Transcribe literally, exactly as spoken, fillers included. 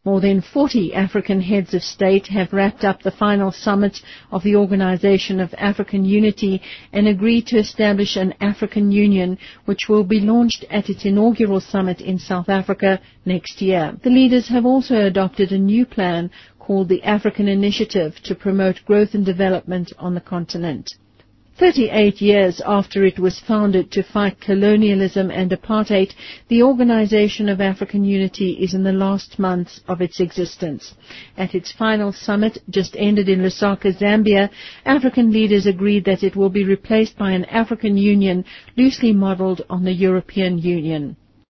More than forty African heads of state have wrapped up the final summit of the Organization of African Unity and agreed to establish an African Union, which will be launched at its inaugural summit in South Africa next year. The leaders have also adopted a new plan called the African Initiative to promote growth and development on the continent. Thirty-eight years after it was founded to fight colonialism and apartheid, the Organization of African Unity is in the last months of its existence. At its final summit, just ended in Lusaka, Zambia, African leaders agreed that it will be replaced by an African Union loosely modeled on the European Union.